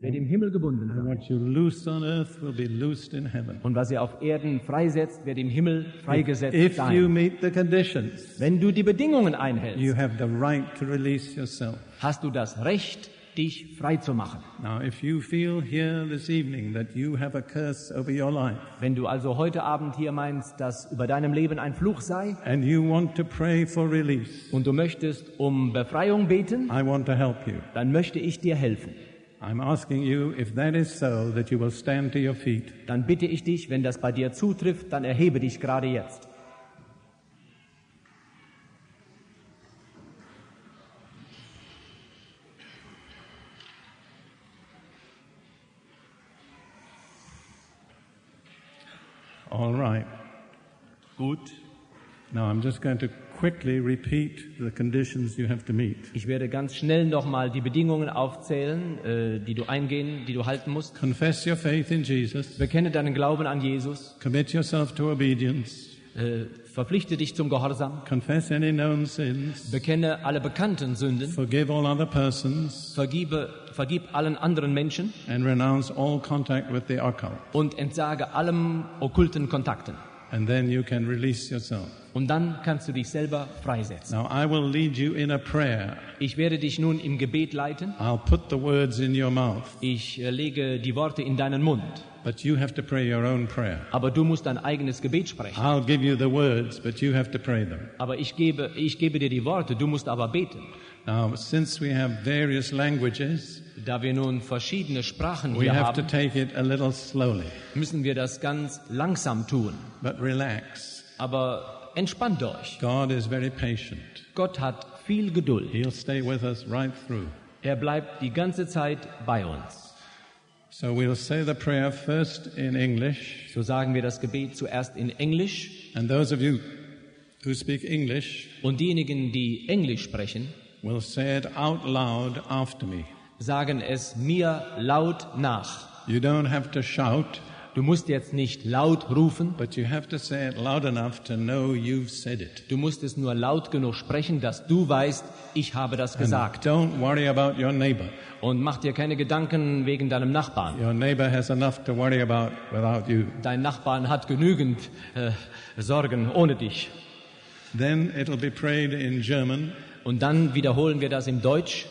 wird im Himmel gebunden And sein. what you loose on earth will be loosed in heaven. Und was ihr auf Erden freisetzt, wird im Himmel freigesetzt If you sein. meet the conditions, Wenn du die Bedingungen you einhältst, have the right to release yourself. hast du das Recht, dich frei zu machen. Now, if you feel here this evening that you have a curse over your life, Wenn du also heute Abend hier meinst, dass über deinem Leben ein Fluch sei and you want to pray for release, und du möchtest um Befreiung beten, I want to help you. dann möchte ich dir helfen. I'm asking you, if that is so, that you will stand to your feet. Dann bitte ich dich, wenn das bei dir zutrifft, dann erhebe dich gerade jetzt. All right. Gut. Now, I'm just going to quickly repeat the conditions you have to meet. Ich werde ganz schnell nochmal die Bedingungen aufzählen, die du eingehen, die du halten musst. Confess your faith in Jesus. Bekenne deinen Glauben an Jesus. Commit yourself to obedience. Verpflichte dich zum Gehorsam. Confess any known sins. Bekenne alle bekannten Sünden. Forgive all other persons. Vergib allen anderen Menschen And renounce all contact with the occult. und entsage allem okkulten Kontakten. And then you can release yourself. Und dann kannst du dich selber freisetzen. Now, I will lead you in a prayer. Ich werde dich nun im Gebet leiten. I'll put the words in your mouth. Ich lege die Worte in deinen Mund. But you have to pray your own prayer. Aber du musst dein eigenes Gebet sprechen. I'll give you the words, but you have to pray them. Aber ich gebe dir die Worte, du musst aber beten. Now, since we have various languages, Da wir nun verschiedene Sprachen we hier have to haben, take it a little slowly. müssen wir das ganz langsam tun. But relax. Aber entspannt euch. God is very patient. Gott hat viel Geduld. He'll stay with us right through. Er bleibt die ganze Zeit bei uns. So we'll say the prayer first in English. So sagen wir das Gebet zuerst in Englisch. And those of you who speak English Und diejenigen, die Englisch sprechen, will say it out loud after me. sagen es mir laut nach. You don't have to shout, Du musst jetzt nicht laut rufen, but you have to say it loud enough to know you've said it. du musst es nur laut genug sprechen, dass du weißt, ich habe das And gesagt. don't worry about your neighbor. Und mach dir keine Gedanken wegen deinem Nachbarn. Your neighbor has enough to worry about without you. Dein Nachbarn hat genügend Sorgen ohne dich. Then it'll be prayed in German. Und dann wiederholen wir das im Deutsch.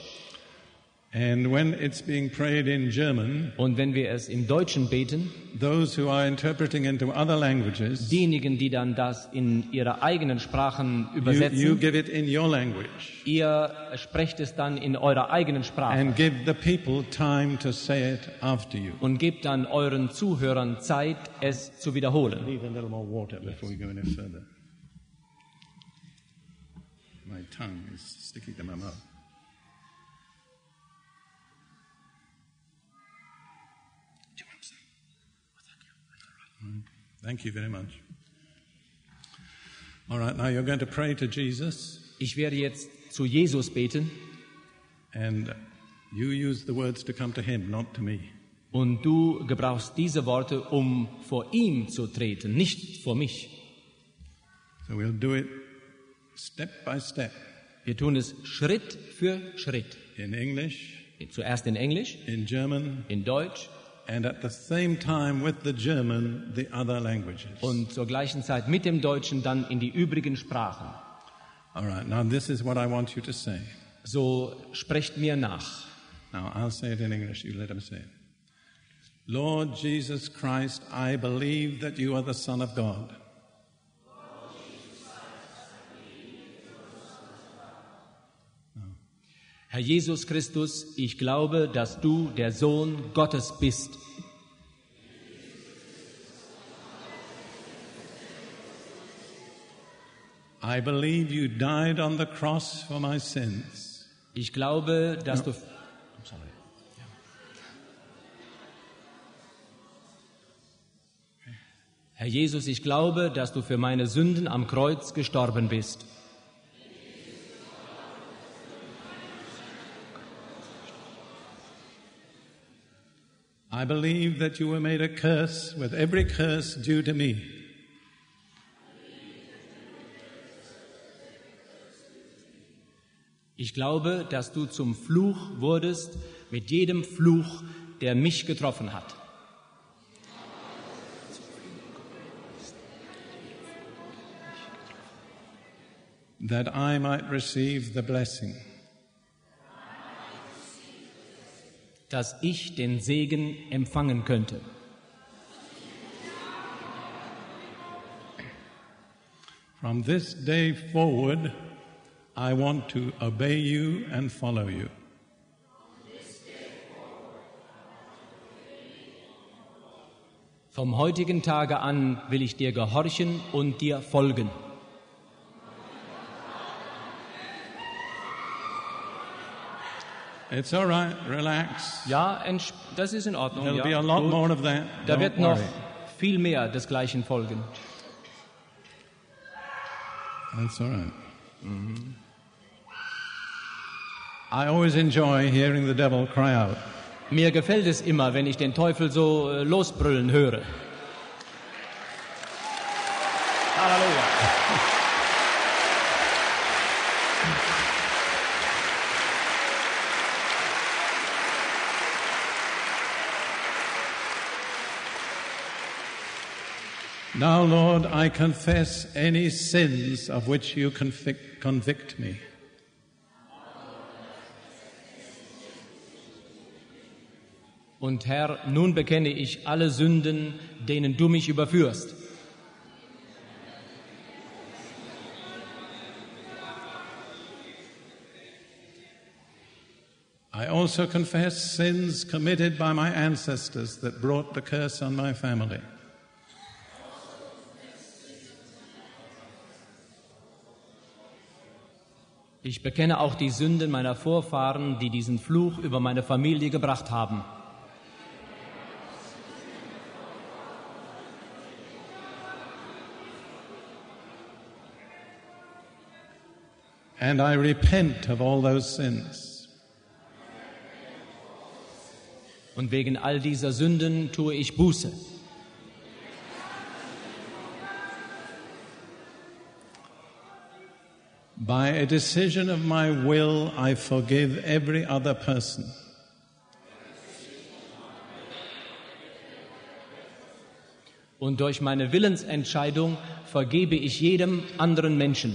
And when it's being prayed in German, Und wenn wir es im Deutschen beten, those who are interpreting into other languages, diejenigen, die dann das in ihre eigenen Sprachen you übersetzen, give it in your language. ihr sprecht es dann in eurer eigenen Sprache And give the people time to say it after you. und gebt dann euren Zuhörern Zeit, es zu wiederholen. Need a little more water before we go any further. My tongue is sticking to my mouth. Do you want some? Thank you very much. All right, now you're going to pray to Jesus, Ich werde jetzt zu Jesus beten and you use the words to come to him, not to me. und du gebrauchst diese Worte, um vor ihm zu treten, nicht vor mich. So we'll do it step by step Wir tun es Schritt für Schritt. in English, Zuerst in Englisch, in German, in Deutsch and at the same time with the German, the other languages. und zur gleichen Zeit mit dem Deutschen dann in die übrigen Sprachen. All right, now this is what I want you to say. So sprecht mir nach. Now I'll say it in English, you let him say it. Lord Jesus Christ, I believe that you are the Son of God. Herr Jesus Christus, ich glaube, dass du der Sohn Gottes bist. I believe you died on the cross for my sins. Ich glaube, dass du... Herr Jesus, ich glaube, dass du für meine Sünden am Kreuz gestorben bist. I believe that you were made a curse with every curse due to me. Ich glaube, dass du zum Fluch wurdest mit jedem Fluch, der mich getroffen hat. That I might receive the blessing. Dass ich den Segen empfangen könnte. From this day forward, I want to obey you and follow you. Vom heutigen Tage an will ich dir gehorchen und dir folgen. It's all right, relax. Ja, das ist in Ordnung. There'll Ja, be a lot gut. more of that. Da Don't wird noch worry. viel mehr desgleichen folgen. That's all right. I always enjoy hearing the devil cry out. Mir gefällt es immer, wenn ich den Teufel so losbrüllen höre. Halleluja. Now, Lord, I confess any sins of which you convict me. Und Herr, nun bekenne ich alle Sünden, denen du mich überführst. I also confess sins committed by my ancestors that brought the curse on my family. Ich bekenne auch die Sünden meiner Vorfahren, die diesen Fluch über meine Familie gebracht haben. And I repent of all those sins. Und wegen all dieser Sünden tue ich Buße. By a decision of my will, I forgive every other person. Und durch meine Willensentscheidung vergebe ich jedem anderen Menschen.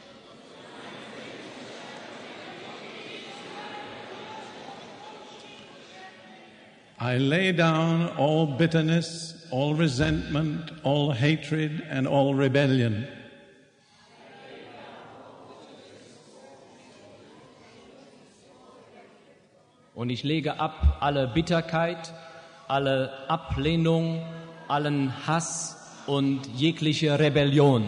I lay down all bitterness, all resentment, all hatred, and all rebellion. Und ich lege ab alle Bitterkeit, alle Ablehnung, allen Hass und jegliche Rebellion.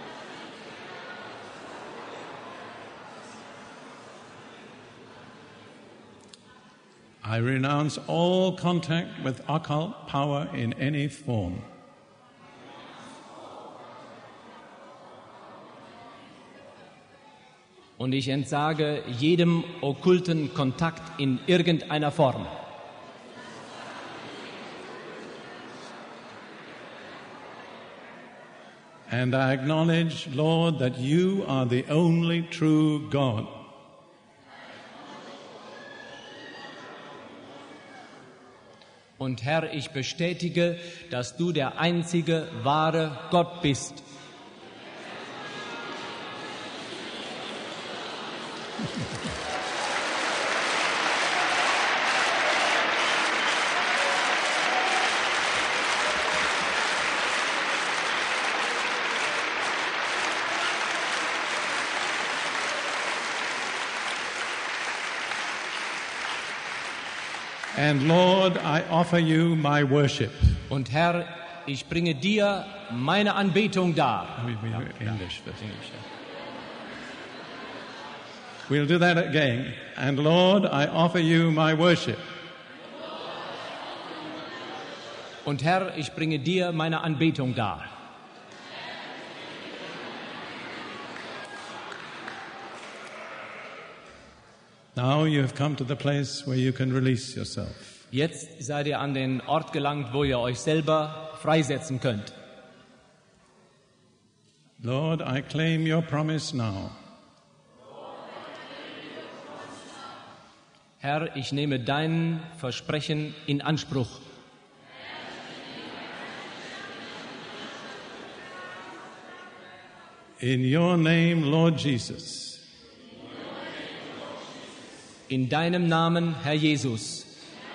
I renounce all contact with occult power in any form. Und ich entsage jedem okkulten Kontakt in irgendeiner Form. And I acknowledge, Lord, that you are the only true God. Und Herr, ich bestätige, dass du der einzige wahre Gott bist. And Lord, I offer you my worship. Und Herr, ich bringe dir meine Anbetung dar. English first. We'll do that again. And Lord, I offer you my worship. Und Herr, ich bringe dir meine Anbetung dar. Now you have come to the place where you can release yourself. Jetzt seid ihr an den Ort gelangt, wo ihr euch selber freisetzen könnt. Lord, I claim your promise now. Herr, ich nehme dein Versprechen in Anspruch. In your name, Lord Jesus, In deinem Namen, Herr Jesus,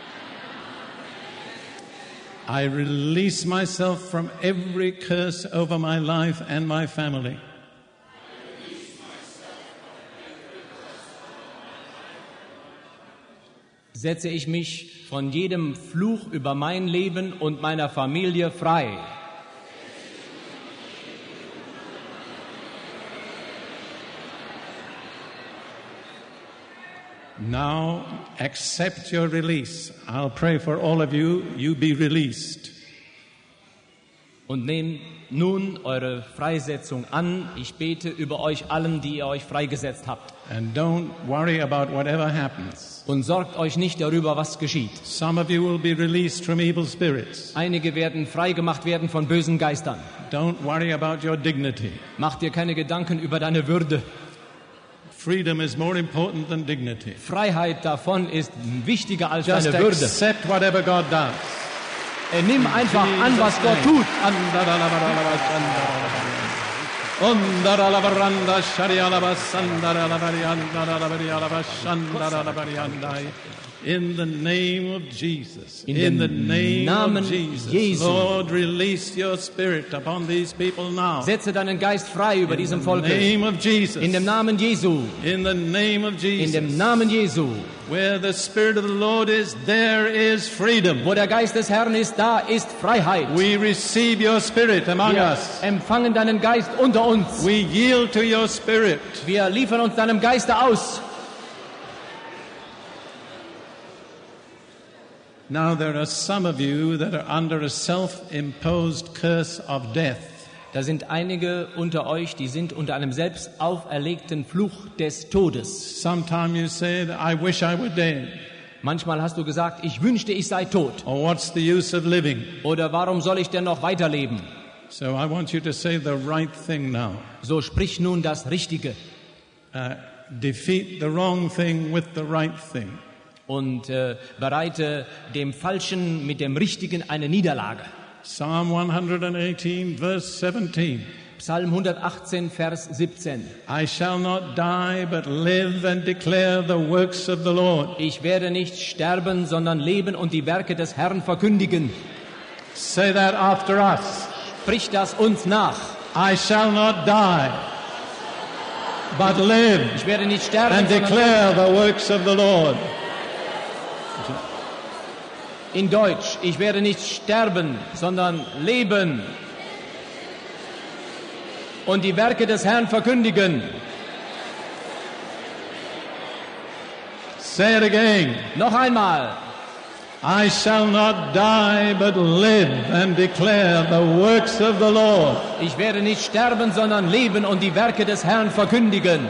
I release myself from every curse over my life and my family. setze ich mich von jedem Fluch über mein Leben und meiner Familie frei. Now accept your release. I'll pray for all of you. You be released. Und nehmt nun eure Freisetzung an. Ich bete über euch allen, die ihr euch freigesetzt habt. And don't worry about whatever happens. Und sorgt euch nicht darüber, was geschieht. Some of you will be released from evil spirits. Einige werden freigemacht werden von bösen Geistern. Don't worry about your dignity. Mach dir keine Gedanken über deine Würde. Freedom is more important than dignity. Freiheit davon ist wichtiger als Just deine Würde. accept whatever God does. Nimm einfach an, was Gott tut. In the name of Jesus, In the dem name Namen of Jesus, Jesu. Lord, release your spirit upon these people now. Setze deinen Geist frei über diesem In the Volk. name of Jesus, In dem Namen Jesu. in the name of In Jesus, dem Namen Jesu. where the Spirit of the Lord is, there is freedom. Wo der Geist des Herrn ist, da ist Freiheit. We receive your Spirit among Wir us. empfangen deinen Geist unter uns. We yield to your Spirit. Wir liefern uns deinem Geiste aus. Now there are some of you that are under a self-imposed curse of death. Da sind einige unter euch, die sind unter einem selbst auferlegten Fluch des Todes. Sometime you said, I wish I were dead. Manchmal hast du gesagt, ich wünschte, ich sei tot. Or what's the use of living? Oder warum soll ich denn noch weiterleben? So I want you to say the right thing now. So sprich nun das Richtige Defeat the wrong thing with the right thing. und bereite dem Falschen mit dem Richtigen eine Niederlage. Psalm 118, verse 17. Psalm 118, Vers 17. I shall not die, but live and declare the works of the Lord. Ich werde nicht sterben, sondern leben und die Werke des Herrn verkündigen. Say that after us. Sprich das uns nach. I shall not die, but live Ich werde nicht sterben, and sondern declare the works of the Lord. in Deutsch. Ich werde nicht sterben, sondern leben und die Werke des Herrn verkündigen. Say it again. Noch einmal. I shall not die, but live and declare the works of the Lord. Ich werde nicht sterben, sondern leben und die Werke des Herrn verkündigen.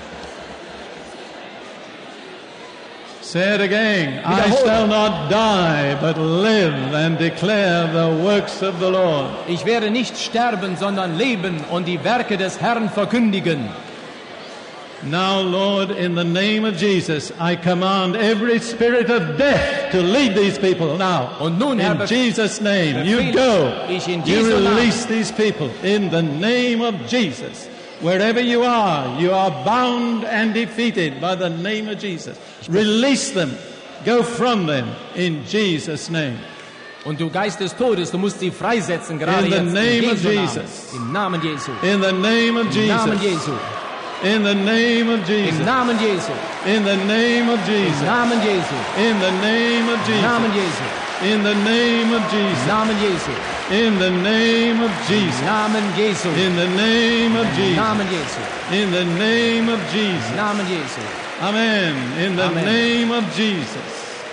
Say it again. I Wiederhole. shall not die, but live and declare the works of the Lord. Ich werde nicht sterben, sondern leben und die Werke des Herrn verkündigen. Now, Lord, in the name of Jesus, I command every spirit of death to lead these people now. Und nun, Herr, In Jesus' name, you befehle go. ich in You Jesu Namen. release these people in the name of Jesus. Wherever you are bound and defeated by the name of Jesus. Release them. Go from them in Jesus' name. Und du Geist des Todes, du musst sie freisetzen, gerade In the jetzt. name In of Jesu Jesus. Namen. Im Namen Jesu. In the name of Im Namen Jesus. Jesu. In the name of Im Jesus. Namen Jesu. In the name of Im Jesus. Namen Jesu. In the name of Im Namen Jesus. Jesu. In the name of Im Jesus. Namen Jesu. In the name of Im Jesus. Namen Jesu. In the name of Im Jesus. Namen Jesu. In the name of Im Jesus. Namen Jesu. Amen. In the Amen. name of Jesus.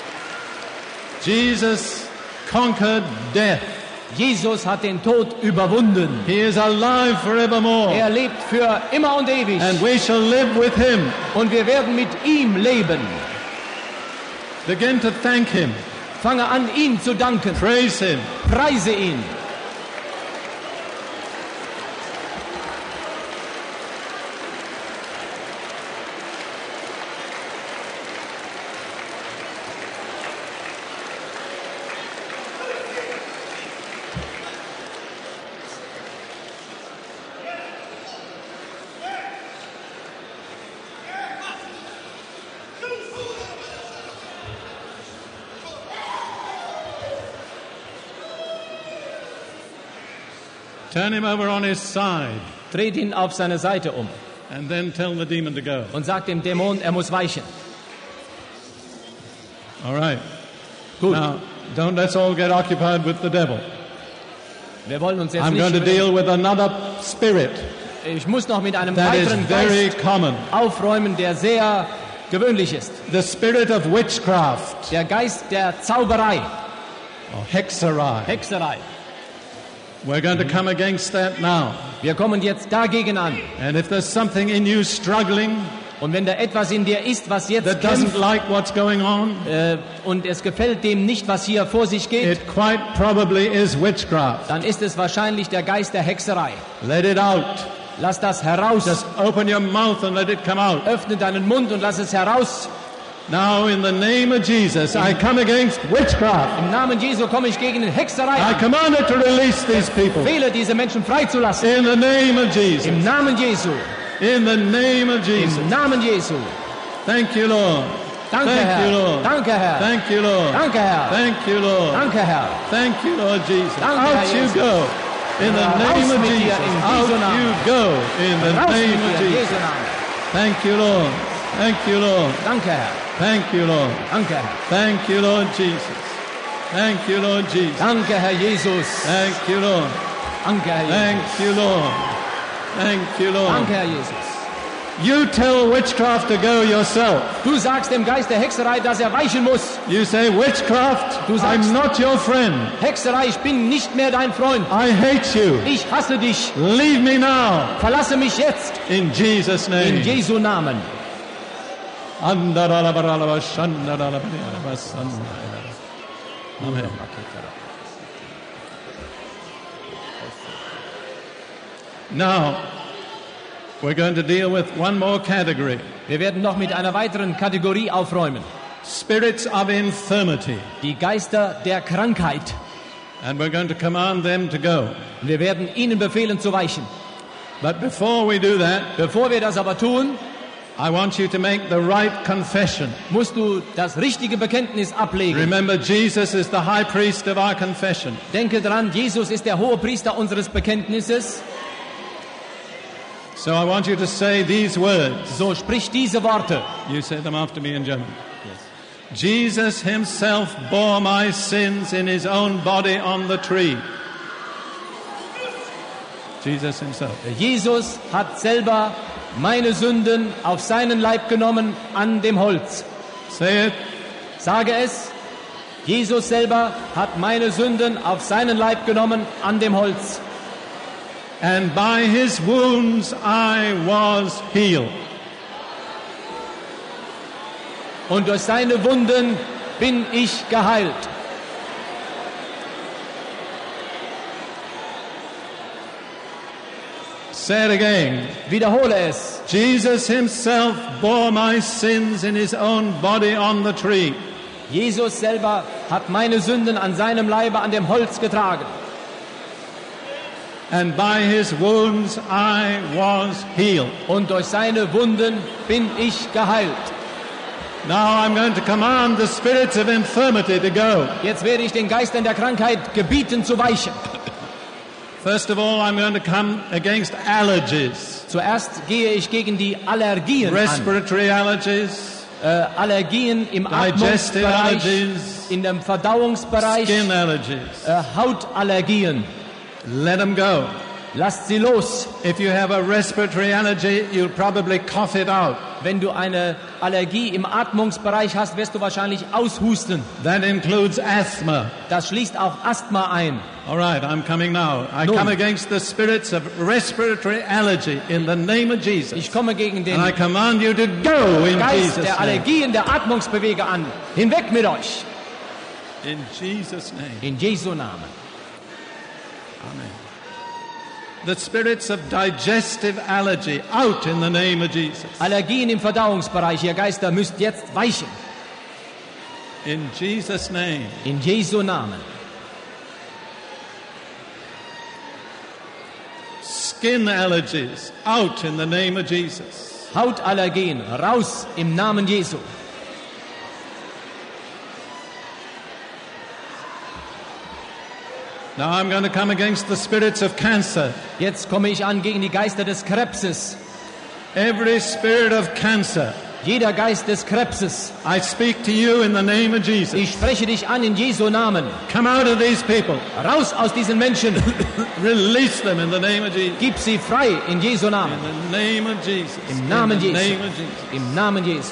Jesus conquered death. Jesus hat den Tod überwunden. He is alive forevermore. Er lebt für immer und ewig. And we shall live with him. Und wir werden mit ihm leben. Begin to thank him. Fange an, ihn zu danken. Praise him. Preise ihn. Turn him over on his side Dreht ihn auf seine Seite um and then tell the demon to go. und sagt dem Dämon, er muss weichen. All right. Gut, Now, don't let's all get occupied with the devil. wir wollen uns jetzt I'm going to nicht... deal with another spirit Ich muss noch mit einem that is weiteren very Geist common. aufräumen, der sehr gewöhnlich ist. The spirit of witchcraft Der Geist der Zauberei, or hexerai. Hexerei. We're going to come against that now. Wir kommen jetzt dagegen an. And if there's something in you struggling Und wenn da etwas in dir ist, was jetzt that doesn't kämpft, like what's going on, und es gefällt dem nicht, was hier vor sich geht, it quite probably is witchcraft. dann ist es wahrscheinlich der Geist der Hexerei. Let it out. Lass das heraus. Just open your mouth and let it come out. Öffne deinen Mund und lass es heraus. Now, in the name of Jesus, I come against witchcraft. Im Namen Jesu komme ich gegen Hexerei I an. command it to release these people. Fehle diese Menschen freizulassen. In the name of Jesus. Im Namen Jesu. In the name of Jesus. Im Namen Jesu. Thank you, Lord. Danke, Thank you, Herr. Lord. Danke, Herr. Thank you, Lord. Danke, Herr. Thank you, Lord. Danke, Herr. Thank you, Lord Jesus. Danke, Herr Out you Jesus. go. In the Raus name of mit dir Jesus. in Out Jesu Namen. you go. In the Raus name mit of dir, in Jesus. Jesu Namen. Thank you, Lord. Thank you, Lord. Danke, Herr. Thank you, Lord. Danke, Herr. Thank you, Lord Jesus. Thank you, Lord Jesus. Danke, Herr Jesus. Thank you, Lord. Danke, Herr Jesus. Thank you, Lord. Thank you, Lord. Danke, Herr Jesus. You tell witchcraft to go yourself. Du sagst dem Geist der Hexerei, dass er weichen muss. You say, witchcraft, Du sagst- I'm not your friend. Hexerei, ich bin nicht mehr dein Freund. I hate you. Ich hasse dich. Leave me now. Verlasse mich jetzt. In Jesus' In name. Jesu Namen. Amen. Now, we're going to deal with one more category. Wir werden noch mit einer weiteren Kategorie aufräumen. Spirits of infirmity. Die Geister der Krankheit. And we're going to command them to go. Wir werden ihnen befehlen zu weichen. But before we do that, Bevor wir das aber tun, I want you to make the right confession. musst du das richtige Bekenntnis ablegen. Remember, Jesus is the high priest of our confession. Denke dran, Jesus ist der hohe Priester unseres Bekenntnisses. So I want you to say these words. So sprich diese Worte. You say them after me in German. Jesus himself bore my sins in his own body on the tree. Jesus himself. Jesus hat selber meine Sünden auf seinen Leib genommen an dem Holz. Say it. Sage es. Jesus selber hat meine Sünden auf seinen Leib genommen an dem Holz. And by his wounds I was healed. Und durch seine Wunden bin ich geheilt. Say it again. Wiederhole es. Jesus himself bore my sins in his own body on the tree. Jesus selber hat meine Sünden an seinem Leibe an dem Holz getragen. And by his wounds I was healed. Und durch seine Wunden bin ich geheilt. Now I'm going to command the spirits of infirmity to go. Jetzt werde ich den Geistern der Krankheit gebieten zu weichen. First of all, I'm going to come against allergies. Zuerst gehe ich gegen die Allergien an. Respiratory allergies, Allergien im digestive Atmungsbereich, allergies, in dem Verdauungsbereich, skin allergies. Hautallergien. Let them go. Lasst sie los. If you have a respiratory allergy, you'll probably cough it out. Wenn du eine Allergie im Atmungsbereich hast, wirst du wahrscheinlich aushusten. That includes asthma. Das schließt auch Asthma ein. All right, I'm coming now. I Nun. come against the spirits of respiratory allergy in the name of Jesus. Ich komme gegen den And I command you to go in Geist Jesus' der name. Allergien, der Atmungsbewege an. Hinweg mit euch. In Jesus' name. In Jesu Namen. Amen. The spirits of digestive allergy out in the name of Jesus. Allergien im Verdauungsbereich, ihr Geister müsst jetzt weichen. In Jesus' name. In Jesu Namen. Skin allergies out in the name of Jesus. Hautallergien, raus im Namen Jesu. Now I'm going to come against the spirits of cancer. Jetzt komme ich an gegen die Geister des Krebses. Every spirit of cancer, Jeder Geist des Krebses. I speak to you in the name of Jesus. Ich spreche dich an in Jesu Namen. Come out of these people. Raus aus diesen Menschen. Release them in the name of Jesus. Gib sie frei in Jesu Namen. In the name of Jesus. Im Namen in the Jesu. name of Jesus. Im Namen Jesu.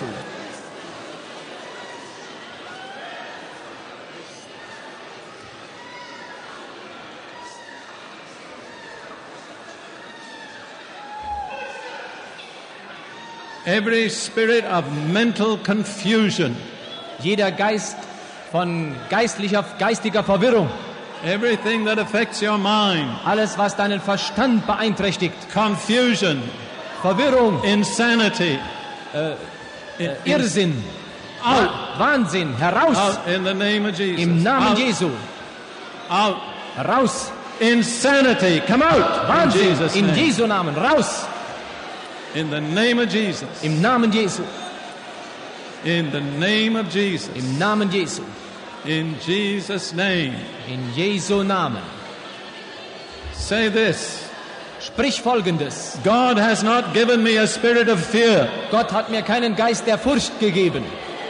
Every spirit of mental confusion, Jeder Geist von geistiger Verwirrung. everything that affects your mind, Alles, was deinen Verstand beeinträchtigt. confusion, Verwirrung, insanity, Irrsinn, out, Wahnsinn. Heraus out in the name of Jesus. im Namen out, Jesu. out. Raus. Insanity, come out in Wahnsinn Jesus' in name. Jesu Namen. Raus In the name of Jesus. im Namen Jesu. In the name of Jesus. Im Namen Jesu. In Jesus' name. In Jesu Namen. Say this. Sprich Folgendes. God has not given me a spirit of fear, Gott hat mir keinen Geist der Furcht gegeben,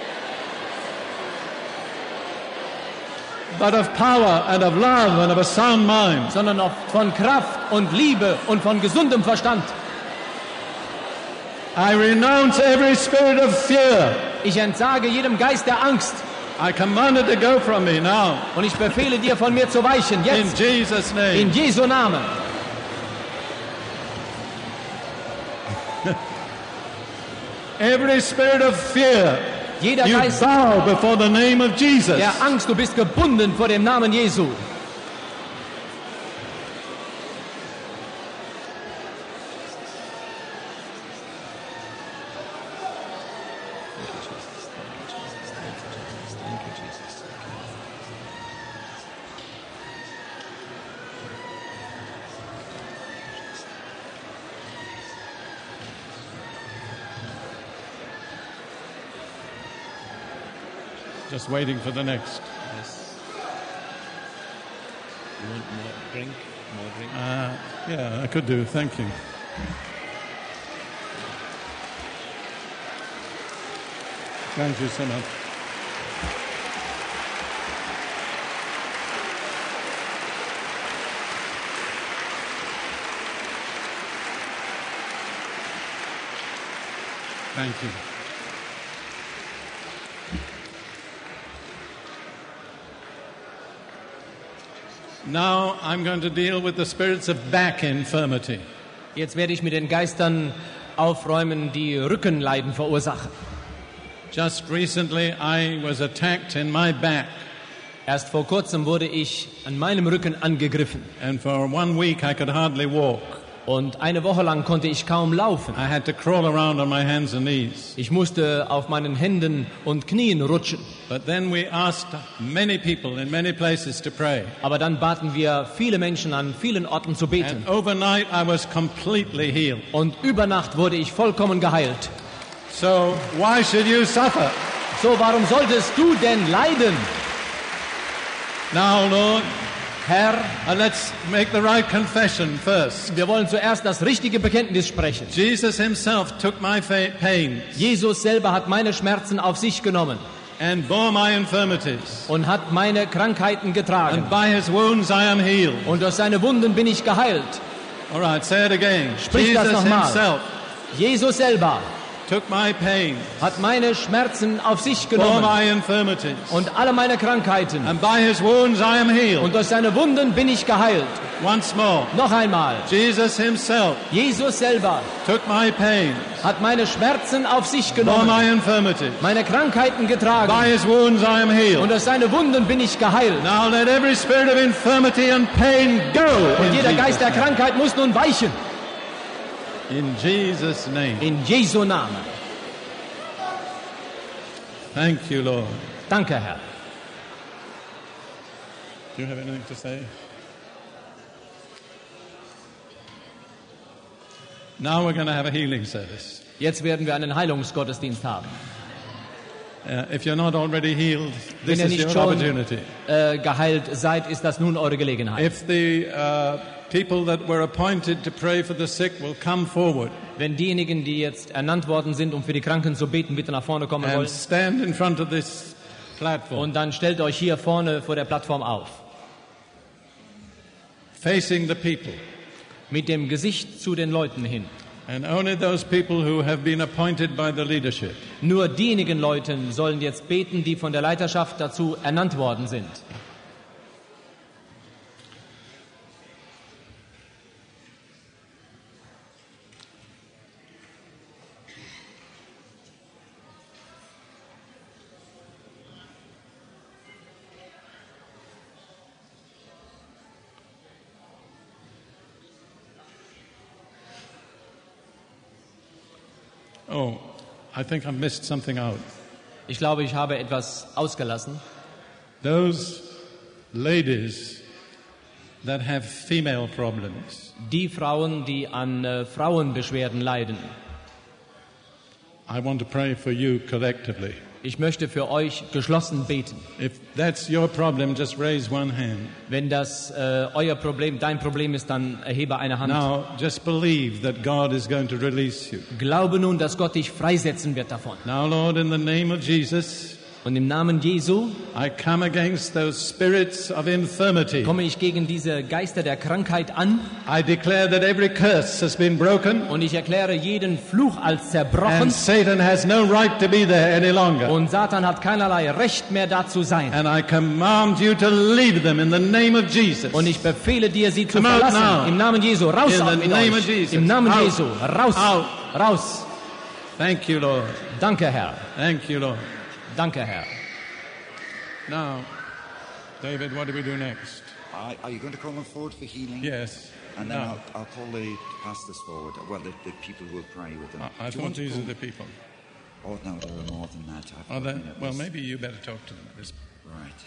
but of power and of love and of a sound mind. sondern auch von Kraft und Liebe und von gesundem Verstand. I renounce every spirit of fear. Ich entsage jedem Geist der Angst I command it to go from me now. und ich befehle dir, von mir zu weichen. In Jetzt Jesus' name. in Jesu Namen. Every spirit of fear, Jeder you Geist bow before the name of Jesus. der Angst, du bist gebunden vor dem Namen Jesu. Just waiting for the next. You want more drink? More drink? Yeah, I could do. Thank you. Thank you so much. Thank you. Now I'm going to deal with the spirits of back infirmity. Jetzt werde ich mit den Geistern aufräumen, die Rückenleiden verursachen. Just recently I was attacked in my back, Erst vor kurzem wurde ich an meinem Rücken angegriffen and for 1 week I could hardly walk. und eine Woche lang konnte ich kaum laufen. I had to crawl around on my hands and knees. Ich musste auf meinen Händen und Knien rutschen. But then we asked many people in many places to pray. Aber dann baten wir viele Menschen an vielen Orten zu beten. And overnight I was completely healed. Und über Nacht wurde ich vollkommen geheilt. So why should you suffer? So, warum solltest du denn leiden? Now, Lord, Herr, let's make the right confession first. wir wollen zuerst das richtige Bekenntnis sprechen. Jesus himself took my pains Jesus selber hat meine Schmerzen auf sich genommen and bore my infirmities. und hat meine Krankheiten getragen. And by his wounds I am healed. Und durch seine Wunden bin ich geheilt. All right, say it again. Sprich das Jesus nochmal. himself Jesus selber took my pains, hat meine Schmerzen auf sich bore genommen my infirmities. und alle meine Krankheiten. And by his wounds I am healed. Und durch seine Wunden bin ich geheilt. Once more. Noch einmal. Jesus himself Jesus selber took my pains, hat meine Schmerzen auf sich bore genommen, my infirmities. meine Krankheiten getragen. By his wounds I am Und healed. durch seine Wunden bin ich geheilt. Now let every spirit of infirmity and pain go. Und in jeder Jesus' Geist der name. Krankheit muss nun weichen. In Jesus' name. In Jesu Namen. Thank you, Lord. Danke, Herr. Do you have anything to say? Now we're going to have a healing service. Jetzt werden wir einen Heilungsgottesdienst haben. If you're not already healed, Wenn this ihr is nicht your schon opportunity. Geheilt seid, ist das nun eure Gelegenheit. If the people that were appointed to pray for the sick will come forward Wenn diejenigen, die jetzt ernannt worden sind, um für die Kranken zu beten, bitte nach vorne kommen and wollen. stand in front of this platform, Und dann stellt euch hier vorne vor der Plattform auf. facing the people, Mit dem Gesicht zu den Leuten hin. and only those people who have been appointed by the leadership. Nur diejenigen Leute sollen jetzt beten, die von der Leiterschaft dazu ernannt worden sind. Oh, I think I've missed something out. Ich glaube, ich habe etwas ausgelassen. Those ladies that have female problems, Die Frauen, die an Frauenbeschwerden leiden. I want to pray for you collectively. Ich möchte für euch geschlossen beten. If that's your problem, just raise one hand. Wenn das euer Problem, dein Problem ist, dann erhebe eine Hand. Now, just believe that God is going to release you. Glaube nun, dass Gott dich freisetzen wird davon. Now, Lord, in the name of Jesus, Und im Namen Jesu I come against those spirits of infirmity. komme ich gegen diese Geister der Krankheit an I declare that every curse has been broken und ich erkläre jeden Fluch als and zerbrochen Satan has no right to be there any longer. und Satan hat keinerlei Recht mehr da zu sein. And I command you to leave them in the name of Jesus. Und ich befehle dir, sie zu Come out verlassen. now. Im Namen Jesu. Raus In aus the mit name euch. of Jesus. Im Namen Out. Jesu. Raus. Out. Raus. Thank you, Lord. Danke, Herr. Thank you, Lord. Danke, Herr. Now, David, what do we do next? Are you going to call them forward for healing? Yes. And then No. I'll call the pastors forward. Well, the people will pray with them. I Do you thought want to these are call- the people. Oh, no, there are more than that. Are they? Well, maybe you better talk to them. Right.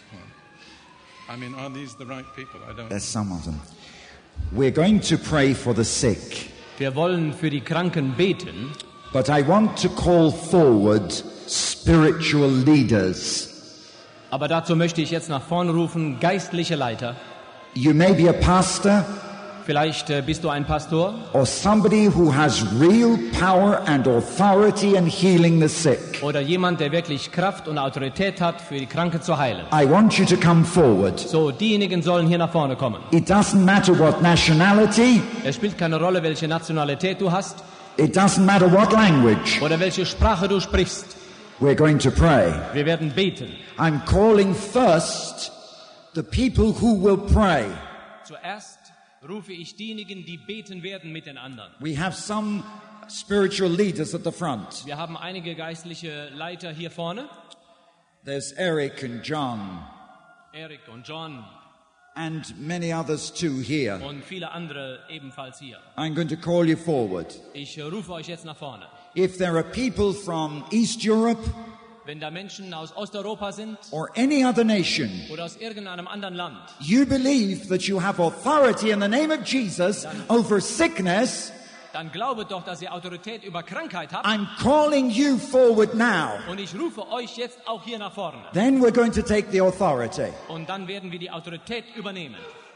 I mean, are these the right people? I don't. There's some of them. We're going to pray for the sick, Wir wollen für die Kranken beten, but I want to call forward spiritual leaders. aber dazu möchte ich jetzt nach vorne rufen, geistliche Leiter. You may be a pastor Vielleicht bist du ein Pastor or somebody who has real power and authority in healing the sick. oder jemand, der wirklich Kraft und Autorität hat, für die Kranken zu heilen. I want you to come forward. So, diejenigen sollen hier nach vorne kommen. It doesn't matter what nationality, Es spielt keine Rolle, welche Nationalität du hast it doesn't matter what language. oder welche Sprache du sprichst. We're going to pray. Wir werden beten. I'm calling first the people who will pray. Zuerst rufe ich diejenigen, die beten werden mit den anderen. We have some spiritual leaders at the front. Wir haben einige geistliche Leiter hier vorne. There's Eric and John Eric und John and many others too here. und viele andere ebenfalls hier. I'm going to call you forward. Ich rufe euch jetzt nach vorne. If there are people from East Europe Wenn da Menschen aus Osteuropa sind or any other nation, oder aus irgendeinem anderen Land, you believe that you have authority in the name of Jesus over sickness, dann glaube doch, dass ihr Autorität über Krankheit habt. I'm calling you forward now. Und ich rufe euch jetzt auch hier nach vorne. Then we're going to take the authority. Und dann werden wir die Autorität übernehmen.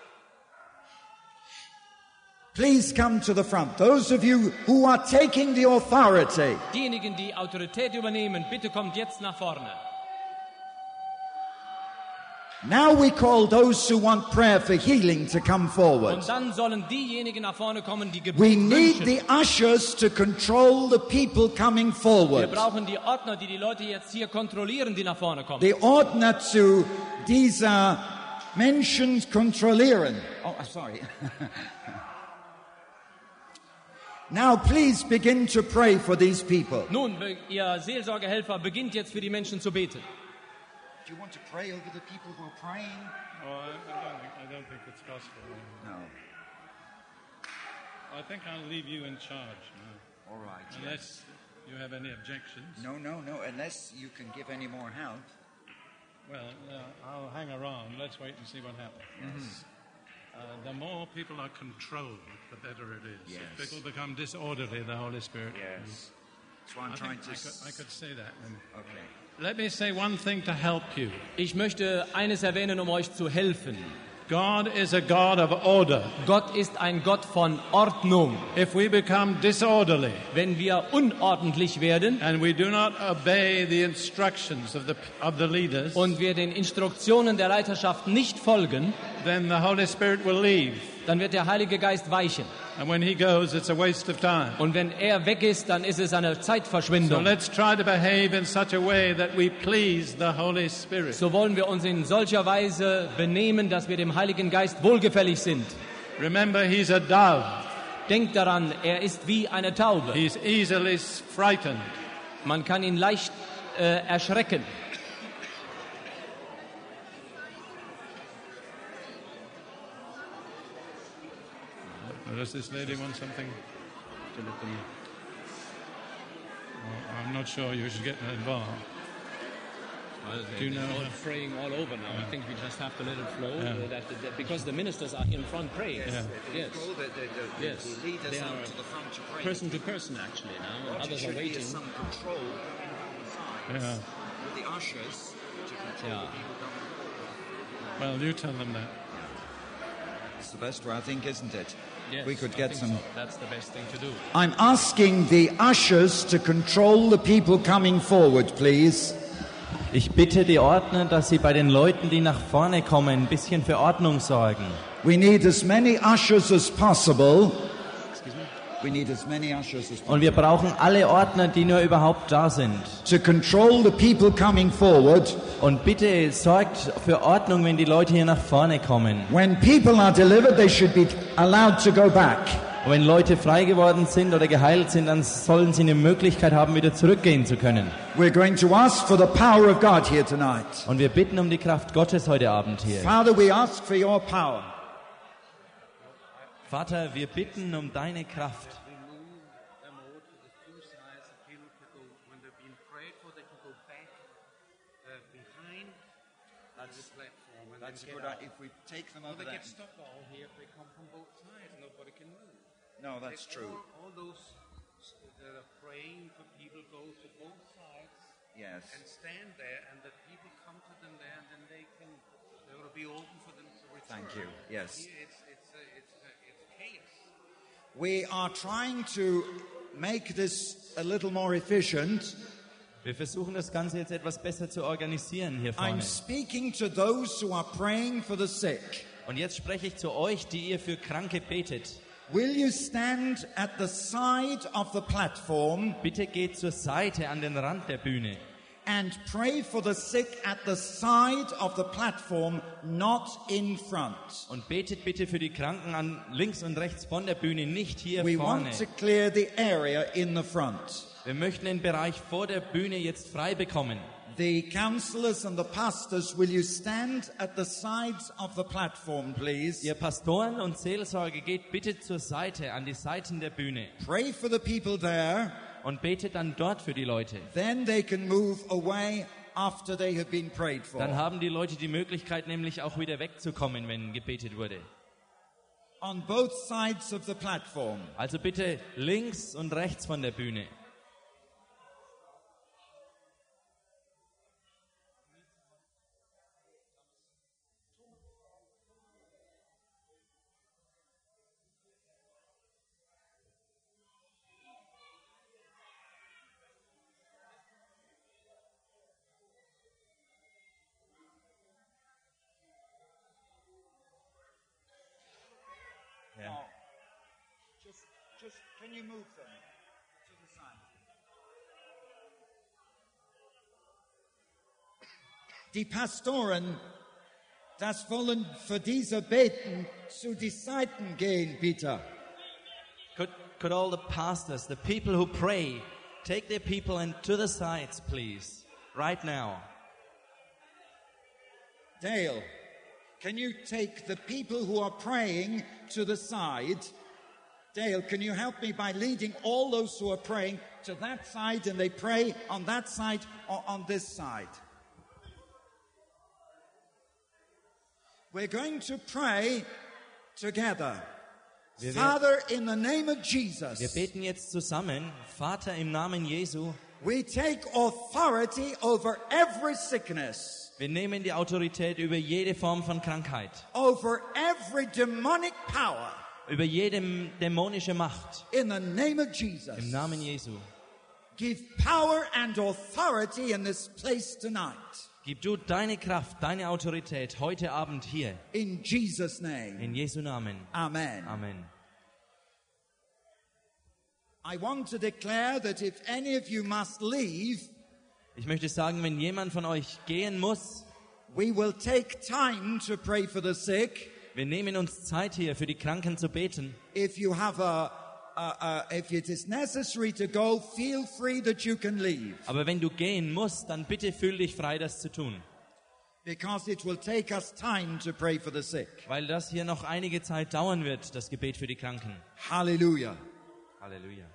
Please come to the front. Those of you who are taking the authority. Diejenigen, die Autorität übernehmen, bitte kommt jetzt nach vorne. Now we call those who want prayer for healing to come forward. Und dann sollen diejenigen nach vorne kommen, die Gebet We need wünschen. the ushers to control the people coming Wir forward. brauchen die Ordner, die die Leute jetzt hier kontrollieren, die nach vorne kommen. The ordner to diese Menschen kontrollieren. Oh, sorry. Now please begin to pray for these people. Nun, ihr Seelsorgehelfer, beginnt jetzt für die Menschen zu beten. Do you want to pray over the people who are praying? Oh, I don't think it's gospel. No. I think I'll leave you in charge now, All right. unless you have any objections. No, unless you can give any more help. Well, I'll hang around. Let's wait and see what happens. The more people are controlled, the better it is. Yes. If people become disorderly, the Holy Spirit. Yes. That's what I'm trying to... I could say that. Okay. Let me say one thing to help you. Ich möchte eines erwähnen, um euch zu helfen. God is a God of order. Gott ist ein Gott von Ordnung. If we become disorderly Wenn wir unordentlich werden and we do not obey the instructions of the leaders, und wir den Instruktionen der Leiterschaft nicht folgen, then the Holy Spirit will leave. dann wird der Heilige Geist weichen. And when he goes, it's a waste of time. Und wenn er weg ist, dann ist es eine So Zeitverschwendung. let's try to behave in such a way that we please the Holy Spirit. So wollen wir uns in solcher Weise benehmen, dass wir dem Heiligen Geist wohlgefällig sind. Remember, he's a dove. Denkt daran, er ist wie eine Taube. He's easily frightened. Man kann ihn leicht erschrecken. Does this lady want something? I'm not sure you should get involved. Do you know? All praying all over now. I think we just have to let it flow. Yeah. Because the ministers are in front praying. Yeah. Yes. Yes. The leaders They out are to the front to pray. person to person actually now, and What others should are be waiting. is some control on the sides Yeah. with the ushers to control Yeah. the people coming forward. Well, you tell them that. It's the best way, I think, isn't it? Yes, We could I get think some... so. That's the best thing to do. I'm asking the ushers to control the people coming forward, please. Ich bitte die Ordner, dass sie bei den Leuten, die nach vorne kommen, ein bisschen für Ordnung sorgen. We need as many ushers as possible. We need as many ushers as possible Und wir brauchen alle Ordner, die nur überhaupt da sind. to control the people coming forward. Und bitte sorgt für Ordnung, wenn die Leute hier nach vorne kommen. When people are delivered, they should be allowed to go back. Und wenn Leute frei geworden sind oder geheilt sind, dann sollen sie eine Möglichkeit haben, wieder zurückgehen zu können. We're going to ask for the power of God here tonight. Und wir bitten um die Kraft Gottes heute Abend hier. Father, we ask for your power. Vater, wir bitten um deine Kraft. That's a good idea. If we take them over there. Stuck all here if they come from both sides. Nobody can move. No, that's true. All those that are praying for people go to both sides Yes. and stand there, and the people come to them there, and then they will be open for them to return. Thank you. Yes. Here it's chaos. We are trying to make this a little more efficient. Wir versuchen das Ganze jetzt etwas besser zu organisieren hier I'm vorne. speaking to those who are praying for the sick. Und jetzt spreche ich zu euch, die ihr für Kranke betet. Will you stand at the side of the platform Bitte geht zur Seite an den Rand der Bühne and pray for the sick at the side of the platform, not in front? und betet bitte für die Kranken an links und rechts von der Bühne, nicht hier We vorne. want to clear the area in the front. Wir möchten den Bereich vor der Bühne jetzt frei bekommen. The counselors and the pastors, will you stand at the sides of the platform, please? Ihr Pastoren und Seelsorge geht bitte zur Seite, an die Seiten der Bühne Pray for the people there. und betet dann dort für die Leute. Then they can move away after they have been prayed Dann for. haben die Leute die Möglichkeit, nämlich auch wieder wegzukommen, wenn gebetet wurde. On both sides of the platform. Also bitte links und rechts von der Bühne. Just can you move them to the side? Die Pastoren, das wollen für diese Beten zu die Seiten gehen, bitte. Could all the pastors, the people who pray, take their people and to the sides, please, right now. Dale, can you take the people who are praying to the side? Dale, can you help me by leading all those who are praying to that side, and they pray on that side or on this side? We're going to pray together. Father, in the name of Wir Jesus, beten jetzt zusammen, Vater im Namen Jesu, we take authority over every sickness, wir nehmen die Autorität über jede Form von Krankheit, over every demonic power, über jede dämonische Macht, in the name of im Jesus. Namen Jesu. Give power and authority in this place tonight. Gib du deine Kraft, deine Autorität heute Abend hier, In Jesus' name. in Jesu Namen. Amen. Amen. I want to declare that if any of you must leave, Ich möchte sagen, wenn jemand von euch gehen muss, we will take time to pray for the sick. wir nehmen uns Zeit hier, für die Kranken zu beten. If you have if it is necessary to go, feel free that you can leave, Aber wenn du gehen musst, dann bitte fühl dich frei, das zu tun. because it will take us time to pray for the sick. Weil das hier noch einige Zeit dauern wird, das Gebet für die Kranken. Hallelujah. Halleluja.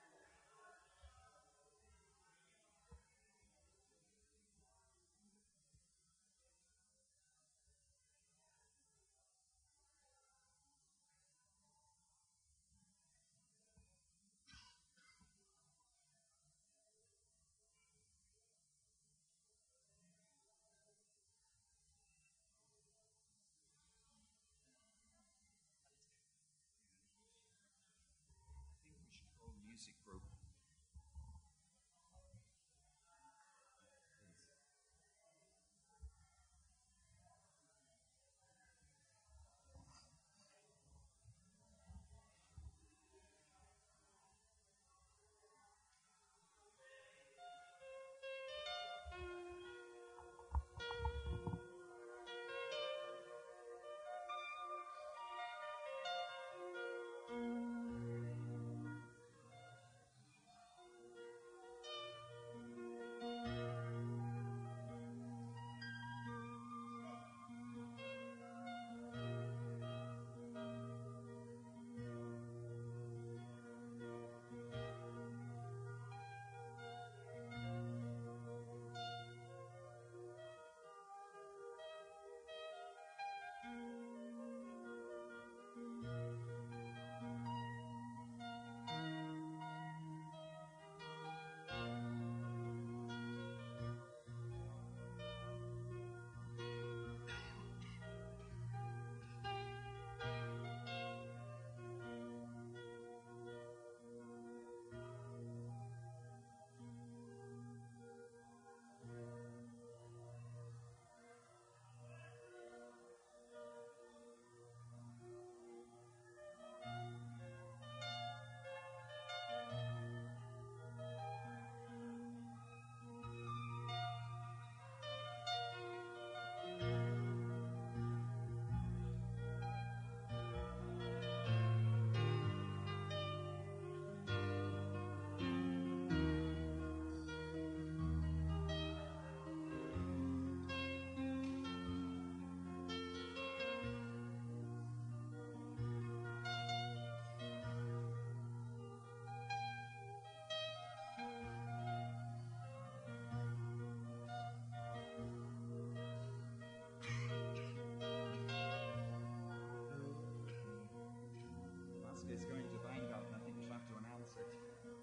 Is going to Weingarten. I think we'll have to announce it.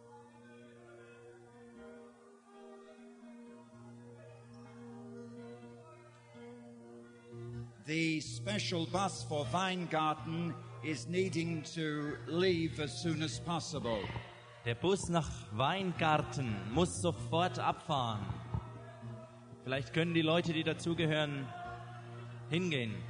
The special bus for Weingarten is needing to leave as soon as possible. Der Bus nach Weingarten muss sofort abfahren. Vielleicht können die Leute, die dazugehören, hingehen.